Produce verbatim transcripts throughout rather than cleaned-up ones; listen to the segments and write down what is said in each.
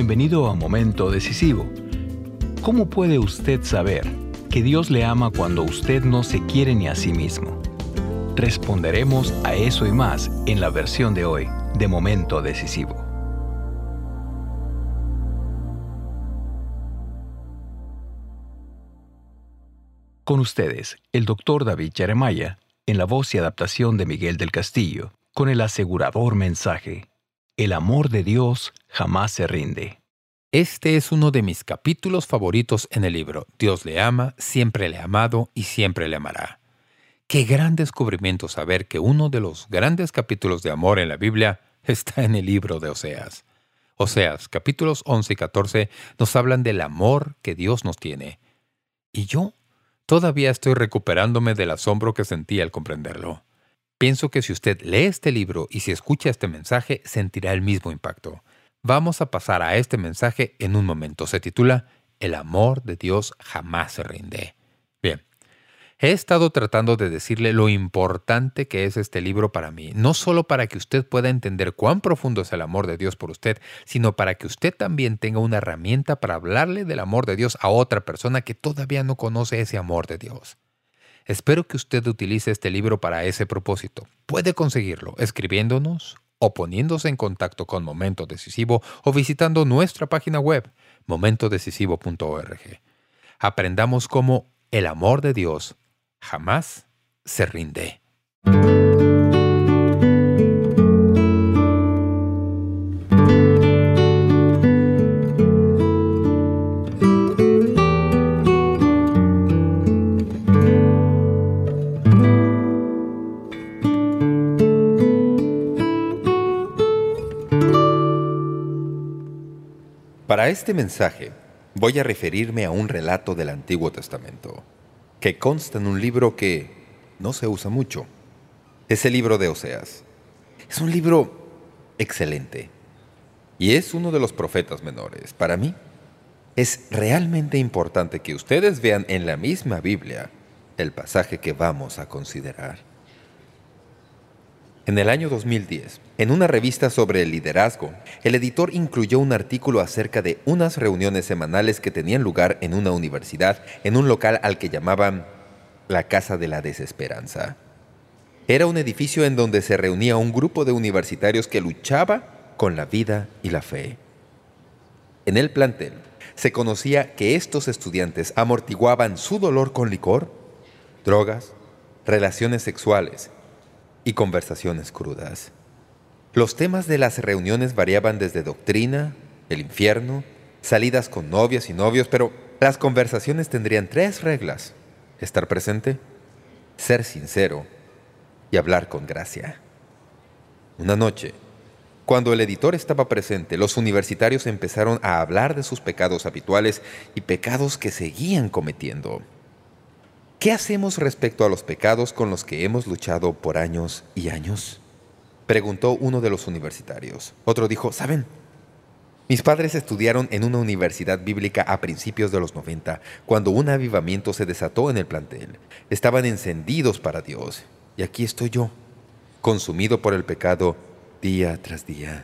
Bienvenido a Momento Decisivo. ¿Cómo puede usted saber que Dios le ama cuando usted no se quiere ni a sí mismo? Responderemos a eso y más en la versión de hoy de Momento Decisivo. Con ustedes, el doctor David Jeremiah, en la voz y adaptación de Miguel del Castillo, con el asegurador mensaje: el amor de Dios jamás se rinde. Este es uno de mis capítulos favoritos en el libro. Dios le ama, siempre le ha amado y siempre le amará. Qué gran descubrimiento saber que uno de los grandes capítulos de amor en la Biblia está en el libro de Oseas. Oseas, capítulos once y catorce, nos hablan del amor que Dios nos tiene. Y yo todavía estoy recuperándome del asombro que sentí al comprenderlo. Pienso que si usted lee este libro y si escucha este mensaje, sentirá el mismo impacto. Vamos a pasar a este mensaje en un momento. Se titula El amor de Dios jamás se rinde. Bien, he estado tratando de decirle lo importante que es este libro para mí, no solo para que usted pueda entender cuán profundo es el amor de Dios por usted, sino para que usted también tenga una herramienta para hablarle del amor de Dios a otra persona que todavía no conoce ese amor de Dios. Espero que usted utilice este libro para ese propósito. Puede conseguirlo escribiéndonos o poniéndose en contacto con Momento Decisivo o visitando nuestra página web, momento decisivo punto org. Aprendamos cómo el amor de Dios jamás se rinde. Para este mensaje, voy a referirme a un relato del Antiguo Testamento, que consta en un libro que no se usa mucho. Es el libro de Oseas. Es un libro excelente, y es uno de los profetas menores. Para mí, es realmente importante que ustedes vean en la misma Biblia el pasaje que vamos a considerar. En el año dos mil diez, en una revista sobre el liderazgo, el editor incluyó un artículo acerca de unas reuniones semanales que tenían lugar en una universidad, en un local al que llamaban la Casa de la Desesperanza. Era un edificio en donde se reunía un grupo de universitarios que luchaba con la vida y la fe. En el plantel se conocía que estos estudiantes amortiguaban su dolor con licor, drogas, relaciones sexuales y conversaciones crudas. Los temas de las reuniones variaban desde doctrina, el infierno, salidas con novias y novios, pero las conversaciones tendrían tres reglas: estar presente, ser sincero y hablar con gracia. Una noche, cuando el editor estaba presente, los universitarios empezaron a hablar de sus pecados habituales y pecados que seguían cometiendo. ¿Qué hacemos respecto a los pecados con los que hemos luchado por años y años?, preguntó uno de los universitarios. Otro dijo: ¿saben? Mis padres estudiaron en una universidad bíblica a principios de los noventa, cuando un avivamiento se desató en el plantel. Estaban encendidos para Dios, y aquí estoy yo, consumido por el pecado día tras día.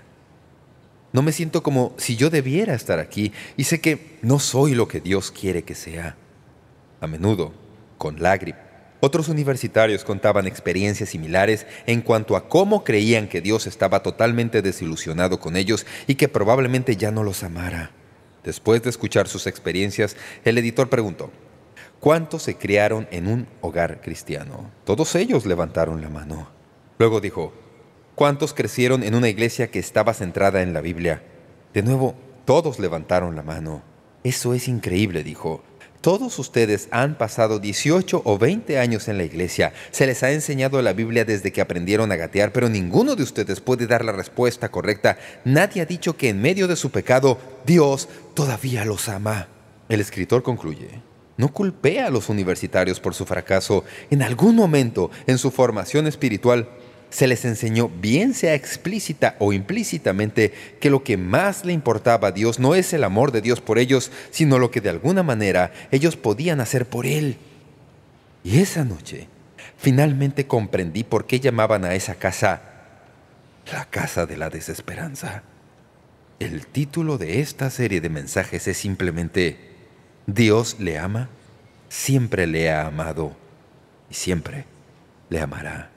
No me siento como si yo debiera estar aquí, y sé que no soy lo que Dios quiere que sea. A menudo, con lágrimas, otros universitarios contaban experiencias similares en cuanto a cómo creían que Dios estaba totalmente desilusionado con ellos y que probablemente ya no los amara. Después de escuchar sus experiencias, el editor preguntó: ¿cuántos se criaron en un hogar cristiano? Todos ellos levantaron la mano. Luego dijo: ¿cuántos crecieron en una iglesia que estaba centrada en la Biblia? De nuevo, todos levantaron la mano. Eso es increíble, dijo. Todos ustedes han pasado dieciocho o veinte años en la iglesia. Se les ha enseñado la Biblia desde que aprendieron a gatear, pero ninguno de ustedes puede dar la respuesta correcta. Nadie ha dicho que en medio de su pecado, Dios todavía los ama. El escritor concluye: no culpé a los universitarios por su fracaso. En algún momento, en su formación espiritual, se les enseñó, bien sea explícita o implícitamente, que lo que más le importaba a Dios no es el amor de Dios por ellos, sino lo que de alguna manera ellos podían hacer por Él. Y esa noche, finalmente comprendí por qué llamaban a esa casa la Casa de la Desesperanza. El título de esta serie de mensajes es simplemente «Dios le ama, siempre le ha amado y siempre le amará».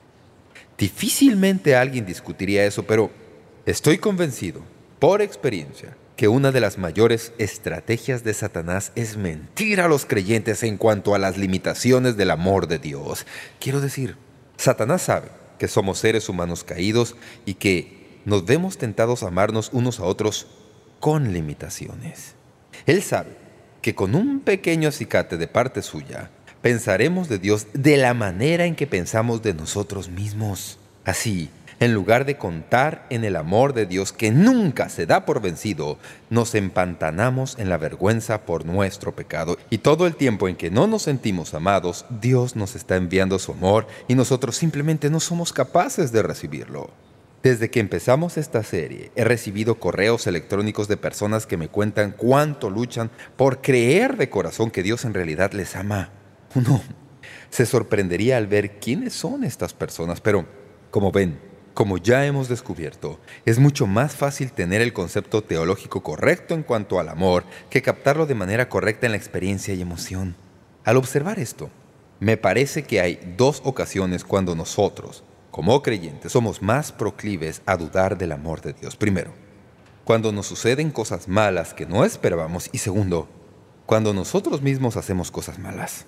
Difícilmente alguien discutiría eso, pero estoy convencido, por experiencia, que una de las mayores estrategias de Satanás es mentir a los creyentes en cuanto a las limitaciones del amor de Dios. Quiero decir, Satanás sabe que somos seres humanos caídos y que nos vemos tentados a amarnos unos a otros con limitaciones. Él sabe que con un pequeño acicate de parte suya, pensaremos de Dios de la manera en que pensamos de nosotros mismos. Así, en lugar de contar en el amor de Dios que nunca se da por vencido, nos empantanamos en la vergüenza por nuestro pecado. Y todo el tiempo en que no nos sentimos amados, Dios nos está enviando su amor y nosotros simplemente no somos capaces de recibirlo. Desde que empezamos esta serie, he recibido correos electrónicos de personas que me cuentan cuánto luchan por creer de corazón que Dios en realidad les ama. Uno se sorprendería al ver quiénes son estas personas, pero como ven, como ya hemos descubierto, es mucho más fácil tener el concepto teológico correcto en cuanto al amor que captarlo de manera correcta en la experiencia y emoción. Al observar esto, me parece que hay dos ocasiones cuando nosotros, como creyentes, somos más proclives a dudar del amor de Dios. Primero, cuando nos suceden cosas malas que no esperábamos, y segundo, cuando nosotros mismos hacemos cosas malas.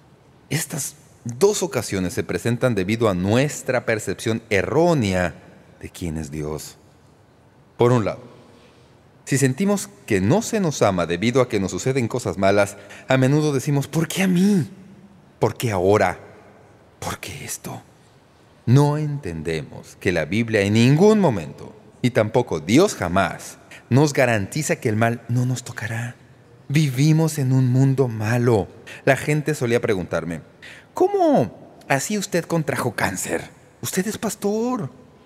Estas dos ocasiones se presentan debido a nuestra percepción errónea de quién es Dios. Por un lado, si sentimos que no se nos ama debido a que nos suceden cosas malas, a menudo decimos, ¿por qué a mí? ¿Por qué ahora? ¿Por qué esto? No entendemos que la Biblia en ningún momento, y tampoco Dios jamás, nos garantiza que el mal no nos tocará. Vivimos en un mundo malo. La gente solía preguntarme, ¿cómo así usted contrajo cáncer? Usted es pastor.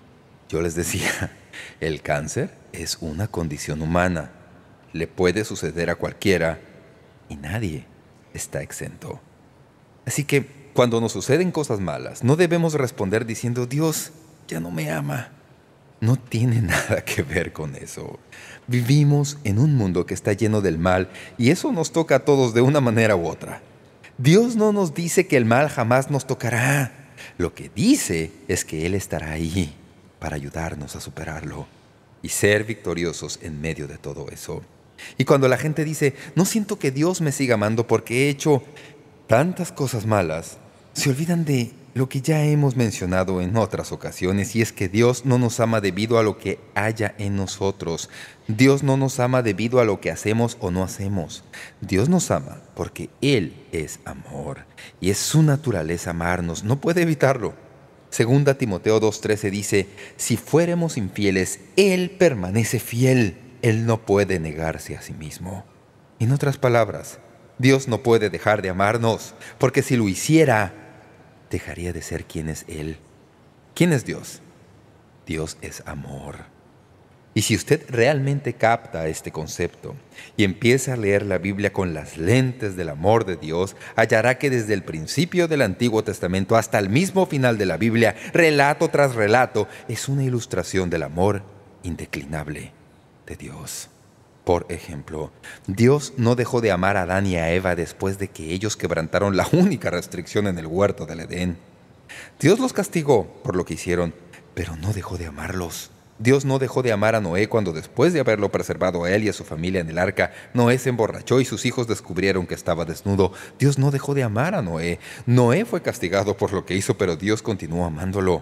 Yo les decía, el cáncer es una condición humana. Le puede suceder a cualquiera y nadie está exento. Así que cuando nos suceden cosas malas, no debemos responder diciendo, Dios ya no me ama. No tiene nada que ver con eso. Vivimos en un mundo que está lleno del mal y eso nos toca a todos de una manera u otra. Dios no nos dice que el mal jamás nos tocará. Lo que dice es que Él estará ahí para ayudarnos a superarlo y ser victoriosos en medio de todo eso. Y cuando la gente dice, no siento que Dios me siga amando porque he hecho tantas cosas malas, se olvidan de lo que ya hemos mencionado en otras ocasiones, y es que Dios no nos ama debido a lo que haya en nosotros. Dios no nos ama debido a lo que hacemos o no hacemos. Dios nos ama porque Él es amor, y es su naturaleza amarnos. No puede evitarlo. Segunda Timoteo dos trece dice, si fuéramos infieles, Él permanece fiel. Él no puede negarse a sí mismo. En otras palabras, Dios no puede dejar de amarnos, porque si lo hiciera, dejaría de ser quien es Él. ¿Quién es Dios? Dios es amor. Y si usted realmente capta este concepto y empieza a leer la Biblia con las lentes del amor de Dios, hallará que desde el principio del Antiguo Testamento hasta el mismo final de la Biblia, relato tras relato, es una ilustración del amor indeclinable de Dios. Por ejemplo, Dios no dejó de amar a Adán y a Eva después de que ellos quebrantaron la única restricción en el huerto del Edén. Dios los castigó por lo que hicieron, pero no dejó de amarlos. Dios no dejó de amar a Noé cuando, después de haberlo preservado a él y a su familia en el arca, Noé se emborrachó y sus hijos descubrieron que estaba desnudo. Dios no dejó de amar a Noé. Noé fue castigado por lo que hizo, pero Dios continuó amándolo.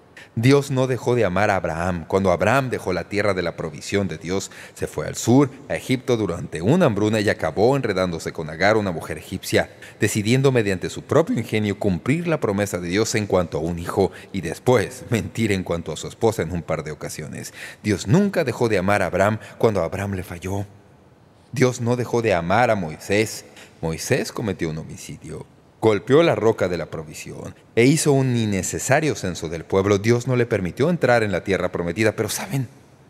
Dios no dejó de amar a Abraham. Cuando Abraham dejó la tierra de la provisión de Dios, se fue al sur, a Egipto, durante una hambruna y acabó enredándose con Agar, una mujer egipcia, decidiendo mediante su propio ingenio cumplir la promesa de Dios en cuanto a un hijo y después mentir en cuanto a su esposa en un par de ocasiones. Dios nunca dejó de amar a Abraham cuando Abraham le falló. Dios no dejó de amar a Moisés. Moisés cometió un homicidio. Golpeó la roca de la provisión e hizo un innecesario censo del pueblo. Dios no le permitió entrar en la tierra prometida, pero ¿saben?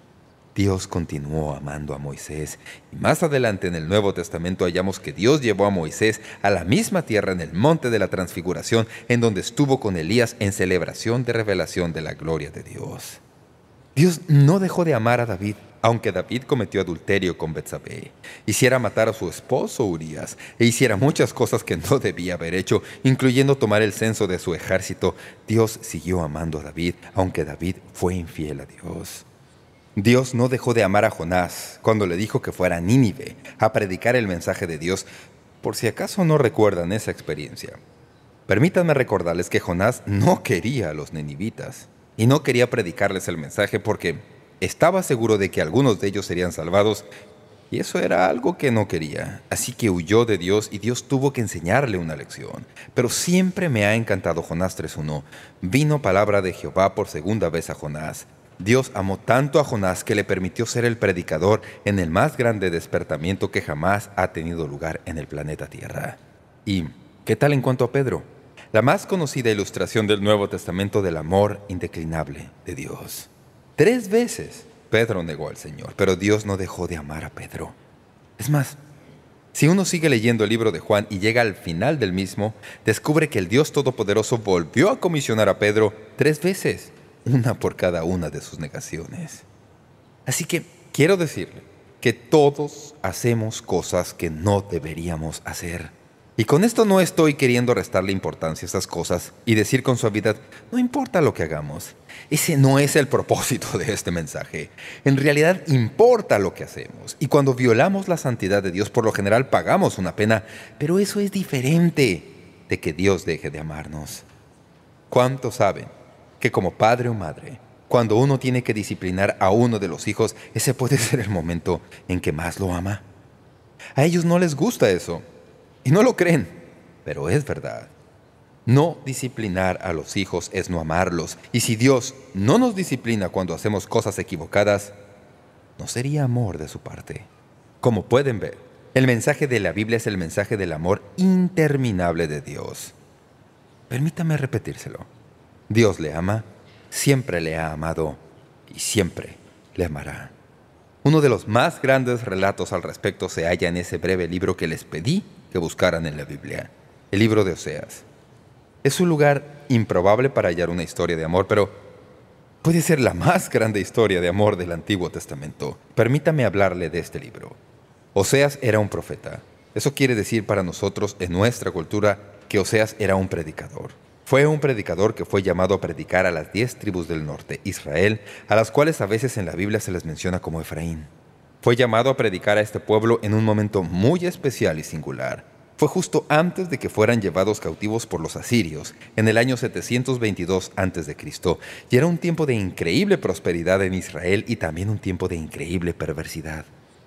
Dios continuó amando a Moisés. Y más adelante en el Nuevo Testamento hallamos que Dios llevó a Moisés a la misma tierra en el monte de la Transfiguración, en donde estuvo con Elías en celebración de revelación de la gloria de Dios. Dios no dejó de amar a David. aunque David cometió adulterio con Betsabé, hiciera matar a su esposo Urías e hiciera muchas cosas que no debía haber hecho, incluyendo tomar el censo de su ejército, Dios siguió amando a David, aunque David fue infiel a Dios. Dios no dejó de amar a Jonás cuando le dijo que fuera a Nínive a predicar el mensaje de Dios, por si acaso no recuerdan esa experiencia. Permítanme recordarles que Jonás no quería a los ninivitas y no quería predicarles el mensaje porque estaba seguro de que algunos de ellos serían salvados, y eso era algo que no quería. Así que huyó de Dios y Dios tuvo que enseñarle una lección. Pero siempre me ha encantado Jonás tres uno. Vino palabra de Jehová por segunda vez a Jonás. Dios amó tanto a Jonás que le permitió ser el predicador en el más grande despertamiento que jamás ha tenido lugar en el planeta Tierra. ¿Y qué tal en cuanto a Pedro? La más conocida ilustración del Nuevo Testamento del amor indeclinable de Dios. Tres veces Pedro negó al Señor, pero Dios no dejó de amar a Pedro. Es más, si uno sigue leyendo el libro de Juan y llega al final del mismo, descubre que el Dios Todopoderoso volvió a comisionar a Pedro tres veces, una por cada una de sus negaciones. Así que quiero decirle que todos hacemos cosas que no deberíamos hacer. Y con esto no estoy queriendo restarle importancia a esas cosas y decir con suavidad, no importa lo que hagamos. Ese no es el propósito de este mensaje. En realidad importa lo que hacemos. Y cuando violamos la santidad de Dios, por lo general pagamos una pena. Pero eso es diferente de que Dios deje de amarnos. ¿Cuántos saben que como padre o madre, cuando uno tiene que disciplinar a uno de los hijos, ese puede ser el momento en que más lo ama? A ellos no les gusta eso. Y no lo creen, pero es verdad. No disciplinar a los hijos es no amarlos. Y si Dios no nos disciplina cuando hacemos cosas equivocadas, no sería amor de su parte. Como pueden ver, el mensaje de la Biblia es el mensaje del amor interminable de Dios. Permítame repetírselo. Dios le ama, siempre le ha amado y siempre le amará. Uno de los más grandes relatos al respecto se halla en ese breve libro que les pedí que buscaran en la Biblia, el libro de Oseas. Es un lugar improbable para hallar una historia de amor, pero puede ser la más grande historia de amor del Antiguo Testamento. Permítame hablarle de este libro. Oseas era un profeta. Eso quiere decir para nosotros, en nuestra cultura, que Oseas era un predicador. Fue un predicador que fue llamado a predicar a las diez tribus del norte, Israel, a las cuales a veces en la Biblia se les menciona como Efraín. Fue llamado a predicar a este pueblo en un momento muy especial y singular. Fue justo antes de que fueran llevados cautivos por los asirios, en el año setecientos veintidós antes de Cristo, y era un tiempo de increíble prosperidad en Israel y también un tiempo de increíble perversidad.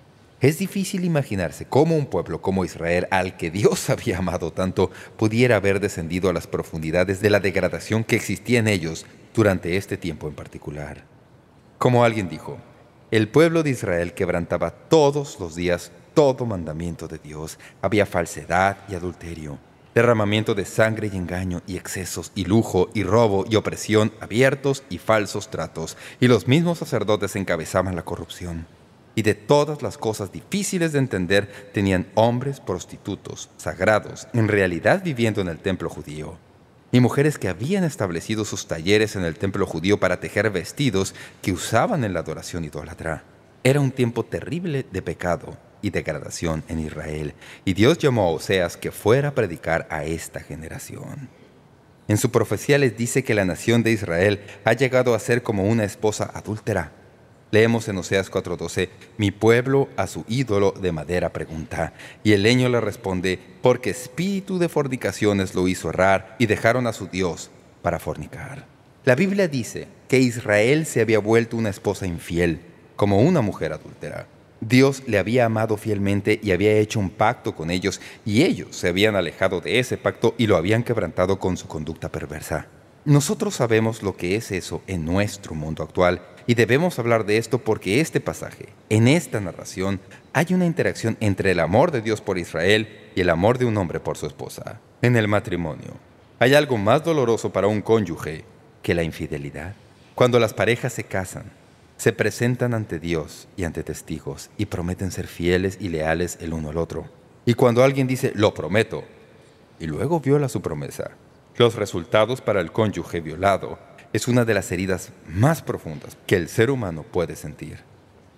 Es difícil imaginarse cómo un pueblo como Israel, al que Dios había amado tanto, pudiera haber descendido a las profundidades de la degradación que existía en ellos durante este tiempo en particular. Como alguien dijo, el pueblo de Israel quebrantaba todos los días todo mandamiento de Dios. Había falsedad y adulterio, derramamiento de sangre y engaño y excesos y lujo y robo y opresión, abiertos y falsos tratos. Y los mismos sacerdotes encabezaban la corrupción. Y de todas las cosas difíciles de entender tenían hombres prostitutos, sagrados, en realidad viviendo en el templo judío. Y mujeres que habían establecido sus talleres en el templo judío para tejer vestidos que usaban en la adoración idólatra. Era un tiempo terrible de pecado y degradación en Israel, y Dios llamó a Oseas que fuera a predicar a esta generación. En su profecía les dice que la nación de Israel ha llegado a ser como una esposa adúltera. Leemos en Oseas cuatro doce, «Mi pueblo a su ídolo de madera pregunta». Y el leño le responde, «Porque espíritu de fornicaciones lo hizo errar y dejaron a su Dios para fornicar». La Biblia dice que Israel se había vuelto una esposa infiel, como una mujer adúltera. Dios le había amado fielmente y había hecho un pacto con ellos, y ellos se habían alejado de ese pacto y lo habían quebrantado con su conducta perversa. Nosotros sabemos lo que es eso en nuestro mundo actual, y debemos hablar de esto porque este pasaje, en esta narración, hay una interacción entre el amor de Dios por Israel y el amor de un hombre por su esposa. En el matrimonio, ¿hay algo más doloroso para un cónyuge que la infidelidad? Cuando las parejas se casan, se presentan ante Dios y ante testigos y prometen ser fieles y leales el uno al otro. Y cuando alguien dice, «lo prometo», y luego viola su promesa, los resultados para el cónyuge violado es una de las heridas más profundas que el ser humano puede sentir.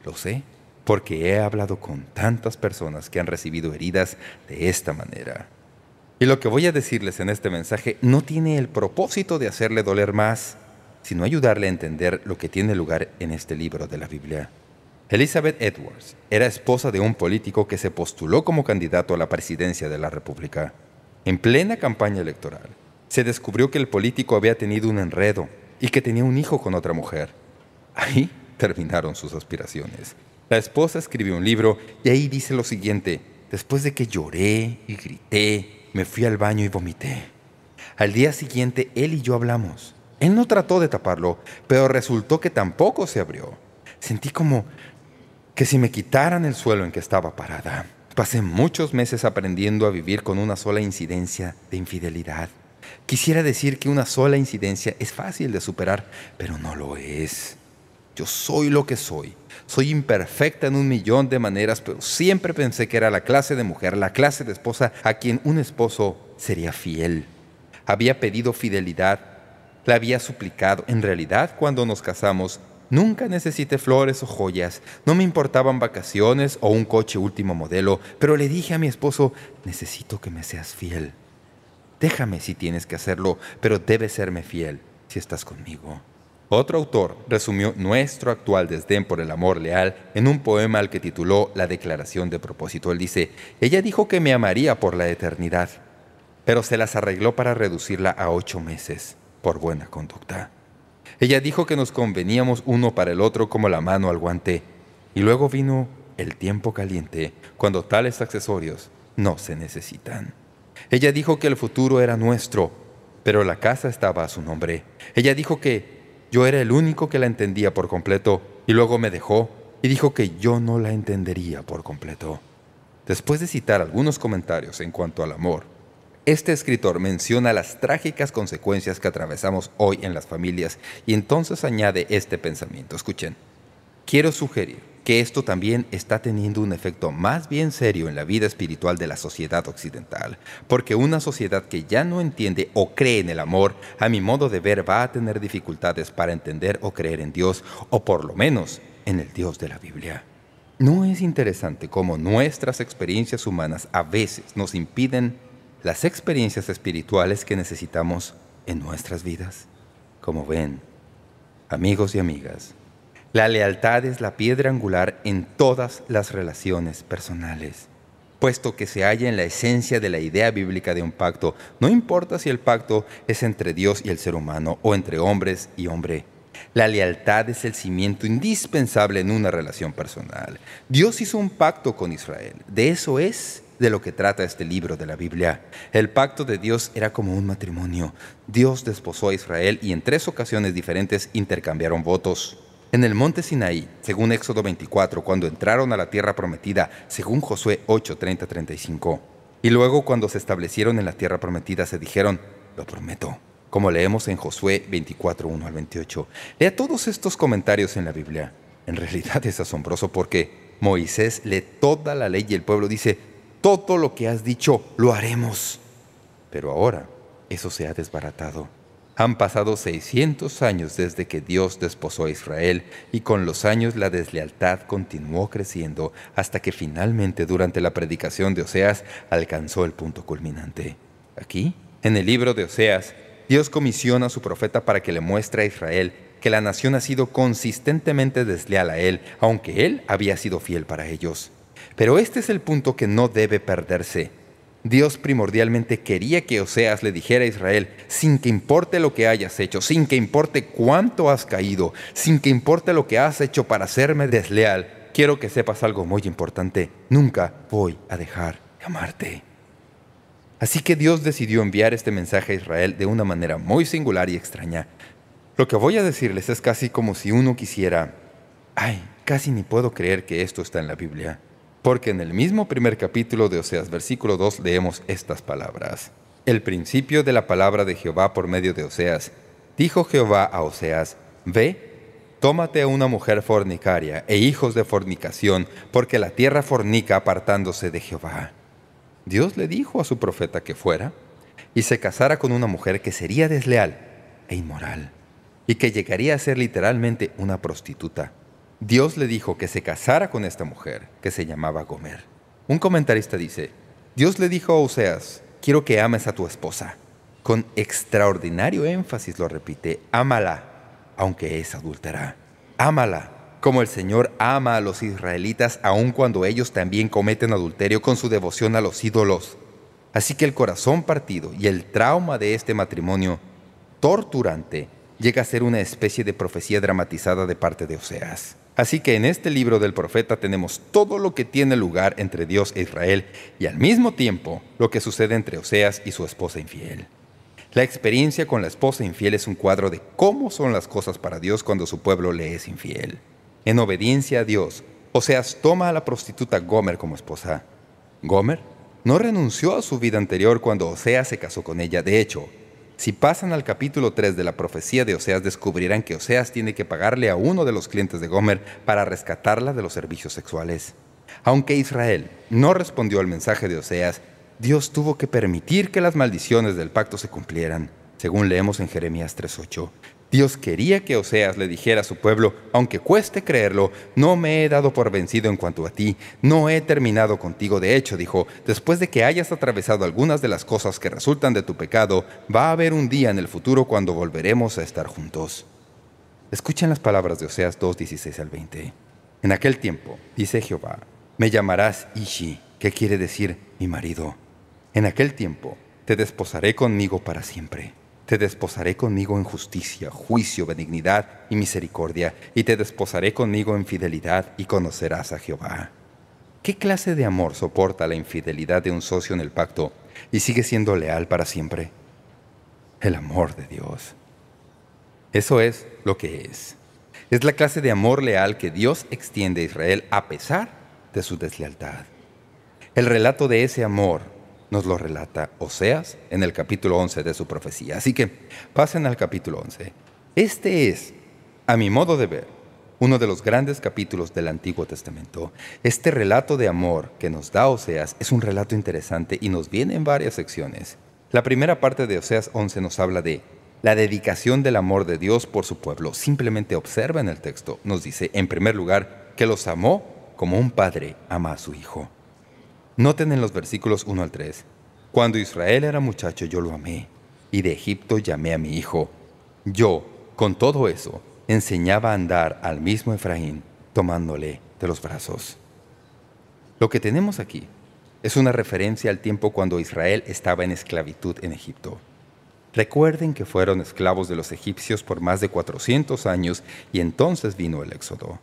Lo sé, porque he hablado con tantas personas que han recibido heridas de esta manera. Y lo que voy a decirles en este mensaje no tiene el propósito de hacerle doler más, sino ayudarle a entender lo que tiene lugar en este libro de la Biblia. Elizabeth Edwards era esposa de un político que se postuló como candidato a la presidencia de la República. En plena campaña electoral, se descubrió que el político había tenido un enredo y que tenía un hijo con otra mujer. Ahí terminaron sus aspiraciones. La esposa escribió un libro y ahí dice lo siguiente: después de que lloré y grité, me fui al baño y vomité. Al día siguiente, él y yo hablamos. Él no trató de taparlo, pero resultó que tampoco se abrió. Sentí como que si me quitaran el suelo en que estaba parada. Pasé muchos meses aprendiendo a vivir con una sola incidencia de infidelidad. Quisiera decir que una sola incidencia es fácil de superar, pero no lo es. Yo soy lo que soy. Soy imperfecta en un millón de maneras, pero siempre pensé que era la clase de mujer, la clase de esposa a quien un esposo sería fiel. Había pedido fidelidad, la había suplicado. En realidad, cuando nos casamos, nunca necesité flores o joyas, no me importaban vacaciones o un coche último modelo, pero le dije a mi esposo: necesito que me seas fiel. Déjame si tienes que hacerlo, pero debes serme fiel si estás conmigo. Otro autor resumió nuestro actual desdén por el amor leal en un poema al que tituló La Declaración de Propósito. Él dice: ella dijo que me amaría por la eternidad, pero se las arregló para reducirla a ocho meses por buena conducta. Ella dijo que nos conveníamos uno para el otro como la mano al guante, y luego vino el tiempo caliente, cuando tales accesorios no se necesitan. Ella dijo que el futuro era nuestro, pero la casa estaba a su nombre. Ella dijo que yo era el único que la entendía por completo, y luego me dejó y dijo que yo no la entendería por completo. Después de citar algunos comentarios en cuanto al amor, este escritor menciona las trágicas consecuencias que atravesamos hoy en las familias y entonces añade este pensamiento. Escuchen: quiero sugerir que esto también está teniendo un efecto más bien serio en la vida espiritual de la sociedad occidental, porque una sociedad que ya no entiende o cree en el amor, a mi modo de ver, va a tener dificultades para entender o creer en Dios, o por lo menos en el Dios de la Biblia. ¿No es interesante cómo nuestras experiencias humanas a veces nos impiden las experiencias espirituales que necesitamos en nuestras vidas? Como ven, amigos y amigas, la lealtad es la piedra angular en todas las relaciones personales, puesto que se halla en la esencia de la idea bíblica de un pacto. No importa si el pacto es entre Dios y el ser humano o entre hombres y hombre. La lealtad es el cimiento indispensable en una relación personal. Dios hizo un pacto con Israel. De eso es de lo que trata este libro de la Biblia. El pacto de Dios era como un matrimonio. Dios desposó a Israel y en tres ocasiones diferentes intercambiaron votos. En el monte Sinaí, según Éxodo veinticuatro, cuando entraron a la tierra prometida, según Josué ocho, treinta a treinta y cinco. Y luego cuando se establecieron en la tierra prometida se dijeron: lo prometo, como leemos en Josué veinticuatro, uno al veintiocho. Lea todos estos comentarios en la Biblia. En realidad es asombroso porque Moisés lee toda la ley y el pueblo dice: todo lo que has dicho lo haremos. Pero ahora eso se ha desbaratado. Han pasado seiscientos años desde que Dios desposó a Israel y con los años la deslealtad continuó creciendo hasta que finalmente durante la predicación de Oseas alcanzó el punto culminante. Aquí, en el libro de Oseas, Dios comisiona a su profeta para que le muestre a Israel que la nación ha sido consistentemente desleal a él, aunque él había sido fiel para ellos. Pero este es el punto que no debe perderse. Dios primordialmente quería que Oseas le dijera a Israel: sin que importe lo que hayas hecho, sin que importe cuánto has caído, sin que importe lo que has hecho para hacerme desleal, quiero que sepas algo muy importante: nunca voy a dejar de amarte. Así que Dios decidió enviar este mensaje a Israel de una manera muy singular y extraña. Lo que voy a decirles es casi como si uno quisiera: ¡ay, casi ni puedo creer que esto está en la Biblia! Porque en el mismo primer capítulo de Oseas, versículo dos, leemos estas palabras. El principio de la palabra de Jehová por medio de Oseas. Dijo Jehová a Oseas: ve, tómate a una mujer fornicaria e hijos de fornicación, porque la tierra fornica apartándose de Jehová. Dios le dijo a su profeta que fuera y se casara con una mujer que sería desleal e inmoral, y que llegaría a ser literalmente una prostituta. Dios le dijo que se casara con esta mujer, que se llamaba Gomer. Un comentarista dice, Dios le dijo a Oseas, quiero que ames a tu esposa. Con extraordinario énfasis lo repite, ámala, aunque es adúltera. Ámala, como el Señor ama a los israelitas, aun cuando ellos también cometen adulterio con su devoción a los ídolos. Así que el corazón partido y el trauma de este matrimonio torturante llega a ser una especie de profecía dramatizada de parte de Oseas. Así que en este libro del profeta tenemos todo lo que tiene lugar entre Dios e Israel y al mismo tiempo lo que sucede entre Oseas y su esposa infiel. La experiencia con la esposa infiel es un cuadro de cómo son las cosas para Dios cuando su pueblo le es infiel. En obediencia a Dios, Oseas toma a la prostituta Gomer como esposa. Gomer no renunció a su vida anterior cuando Oseas se casó con ella. De hecho, si pasan al capítulo tres de la profecía de Oseas, descubrirán que Oseas tiene que pagarle a uno de los clientes de Gomer para rescatarla de los servicios sexuales. Aunque Israel no respondió al mensaje de Oseas, Dios tuvo que permitir que las maldiciones del pacto se cumplieran. Según leemos en Jeremías tres ocho, Dios quería que Oseas le dijera a su pueblo, aunque cueste creerlo, no me he dado por vencido en cuanto a ti, no he terminado contigo. De hecho, dijo, después de que hayas atravesado algunas de las cosas que resultan de tu pecado, va a haber un día en el futuro cuando volveremos a estar juntos. Escuchen las palabras de Oseas dos, dieciséis al veinte. En aquel tiempo, dice Jehová, me llamarás Ishi, que quiere decir mi marido. En aquel tiempo te desposaré conmigo para siempre. Te desposaré conmigo en justicia, juicio, benignidad y misericordia, y te desposaré conmigo en fidelidad, y conocerás a Jehová. ¿Qué clase de amor soporta la infidelidad de un socio en el pacto y sigue siendo leal para siempre? El amor de Dios. Eso es lo que es. Es la clase de amor leal que Dios extiende a Israel a pesar de su deslealtad. El relato de ese amor nos lo relata Oseas en el capítulo once de su profecía. Así que pasen al capítulo once. Este es, a mi modo de ver, uno de los grandes capítulos del Antiguo Testamento. Este relato de amor que nos da Oseas es un relato interesante y nos viene en varias secciones. La primera parte de Oseas once nos habla de la dedicación del amor de Dios por su pueblo. Simplemente observa en el texto. Nos dice, en primer lugar, que los amó como un padre ama a su hijo. Noten en los versículos uno al tres. Cuando Israel era muchacho yo lo amé, y de Egipto llamé a mi hijo. Yo, con todo eso, enseñaba a andar al mismo Efraín, tomándole de los brazos. Lo que tenemos aquí es una referencia al tiempo cuando Israel estaba en esclavitud en Egipto. Recuerden que fueron esclavos de los egipcios por más de cuatrocientos años y entonces vino el éxodo.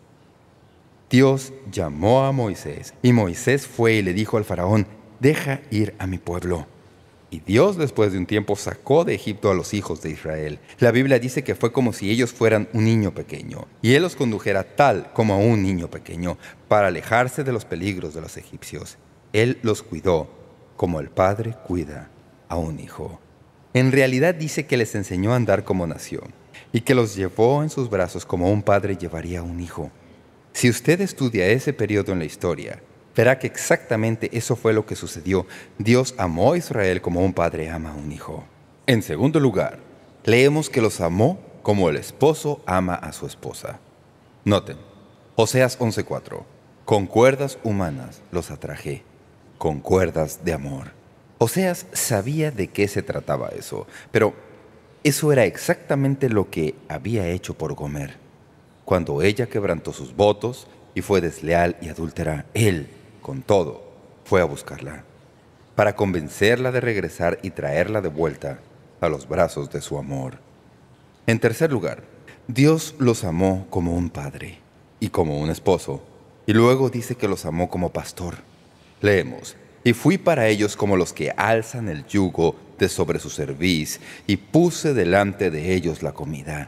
Dios llamó a Moisés, y Moisés fue y le dijo al faraón, deja ir a mi pueblo. Y Dios después de un tiempo sacó de Egipto a los hijos de Israel. La Biblia dice que fue como si ellos fueran un niño pequeño, y Él los condujera tal como a un niño pequeño, para alejarse de los peligros de los egipcios. Él los cuidó, como el padre cuida a un hijo. En realidad dice que les enseñó a andar como nación, y que los llevó en sus brazos como un padre llevaría a un hijo. Si usted estudia ese periodo en la historia, verá que exactamente eso fue lo que sucedió. Dios amó a Israel como un padre ama a un hijo. En segundo lugar, leemos que los amó como el esposo ama a su esposa. Noten, Oseas once cuatro. Con cuerdas humanas los atraje, con cuerdas de amor. Oseas sabía de qué se trataba eso, pero eso era exactamente lo que había hecho por Gomer. Cuando ella quebrantó sus votos y fue desleal y adúltera, él, con todo, fue a buscarla, para convencerla de regresar y traerla de vuelta a los brazos de su amor. En tercer lugar, Dios los amó como un padre y como un esposo, y luego dice que los amó como pastor. Leemos, y fui para ellos como los que alzan el yugo de sobre su cerviz, y puse delante de ellos la comida.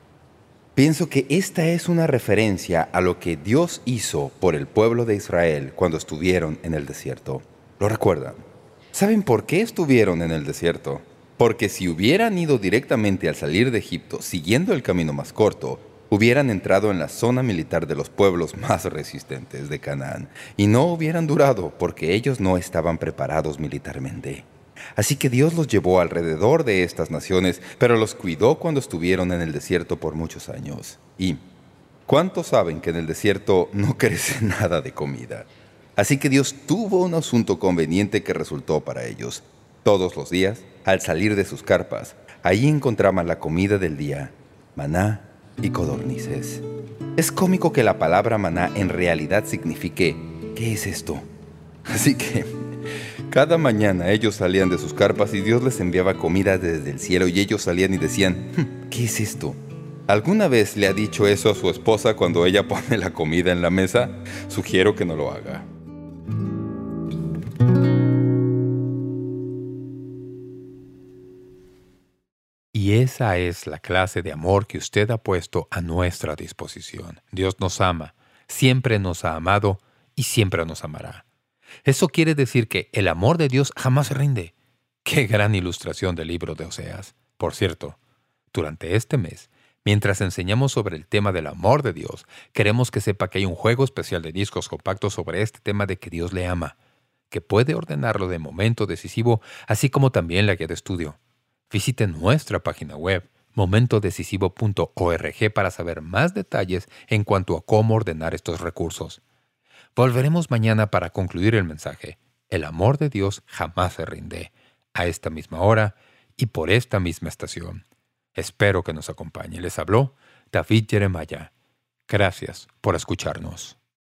Pienso que esta es una referencia a lo que Dios hizo por el pueblo de Israel cuando estuvieron en el desierto. ¿Lo recuerdan? ¿Saben por qué estuvieron en el desierto? Porque si hubieran ido directamente al salir de Egipto, siguiendo el camino más corto, hubieran entrado en la zona militar de los pueblos más resistentes de Canaán, y no hubieran durado porque ellos no estaban preparados militarmente. Así que Dios los llevó alrededor de estas naciones, pero los cuidó cuando estuvieron en el desierto por muchos años. Y ¿Cuántos saben que en el desierto no crece nada de comida? Así que Dios tuvo un asunto conveniente que resultó para ellos. Todos los días, al salir de sus carpas, allí encontraban la comida del día, maná y codornices. Es cómico que la palabra maná en realidad signifique ¿qué es esto? Así que cada mañana ellos salían de sus carpas y Dios les enviaba comida desde el cielo y ellos salían y decían ¿qué es esto? ¿Alguna vez le ha dicho eso a su esposa cuando ella pone la comida en la mesa? Sugiero que no lo haga. Y esa es la clase de amor que usted ha puesto a nuestra disposición. Dios nos ama, siempre nos ha amado y siempre nos amará. Eso quiere decir que el amor de Dios jamás se rinde. ¡Qué gran ilustración del libro de Oseas! Por cierto, durante este mes, mientras enseñamos sobre el tema del amor de Dios, queremos que sepa que hay un juego especial de discos compactos sobre este tema de que Dios le ama, que puede ordenarlo de momento decisivo, así como también la guía de estudio. Visite nuestra página web, momento decisivo punto org, para saber más detalles en cuanto a cómo ordenar estos recursos. Volveremos mañana para concluir el mensaje. El amor de Dios jamás se rinde, a esta misma hora y por esta misma estación. Espero que nos acompañe. Les habló David Jeremiah. Gracias por escucharnos.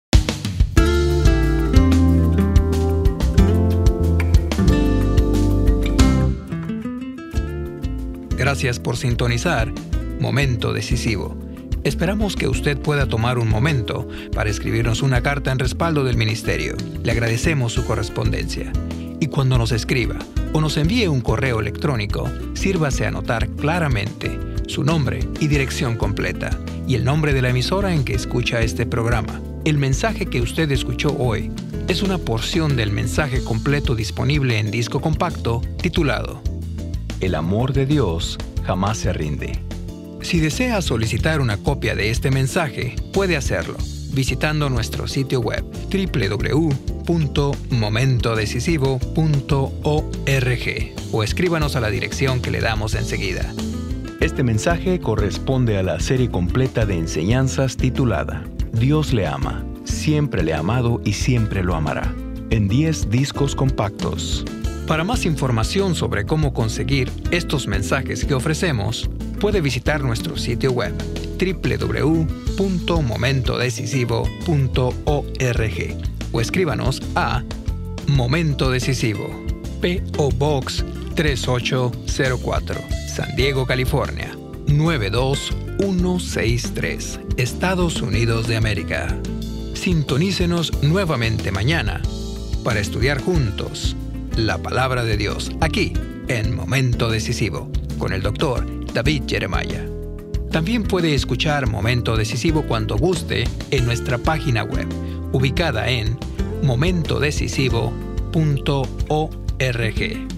Gracias por sintonizar Momento Decisivo. Esperamos que usted pueda tomar un momento para escribirnos una carta en respaldo del ministerio. Le agradecemos su correspondencia. Y cuando nos escriba o nos envíe un correo electrónico, sírvase a anotar claramente su nombre y dirección completa y el nombre de la emisora en que escucha este programa. El mensaje que usted escuchó hoy es una porción del mensaje completo disponible en disco compacto titulado El amor de Dios jamás se rinde. Si desea solicitar una copia de este mensaje, puede hacerlo visitando nuestro sitio web doble u doble u doble u punto momento decisivo punto org o escríbanos a la dirección que le damos enseguida. Este mensaje corresponde a la serie completa de enseñanzas titulada Dios le ama, siempre le ha amado y siempre lo amará, en diez discos compactos. Para más información sobre cómo conseguir estos mensajes que ofrecemos, puede visitar nuestro sitio web doble u doble u doble u punto momento decisivo punto org o escríbanos a Momento Decisivo, P O Box tres ocho cero cuatro, San Diego, California, nueve dos uno seis tres, Estados Unidos de América. Sintonícenos nuevamente mañana para estudiar juntos la Palabra de Dios, aquí en Momento Decisivo, con el doctor David Jeremiah. También puede escuchar Momento Decisivo cuando guste en nuestra página web, ubicada en momento decisivo punto org.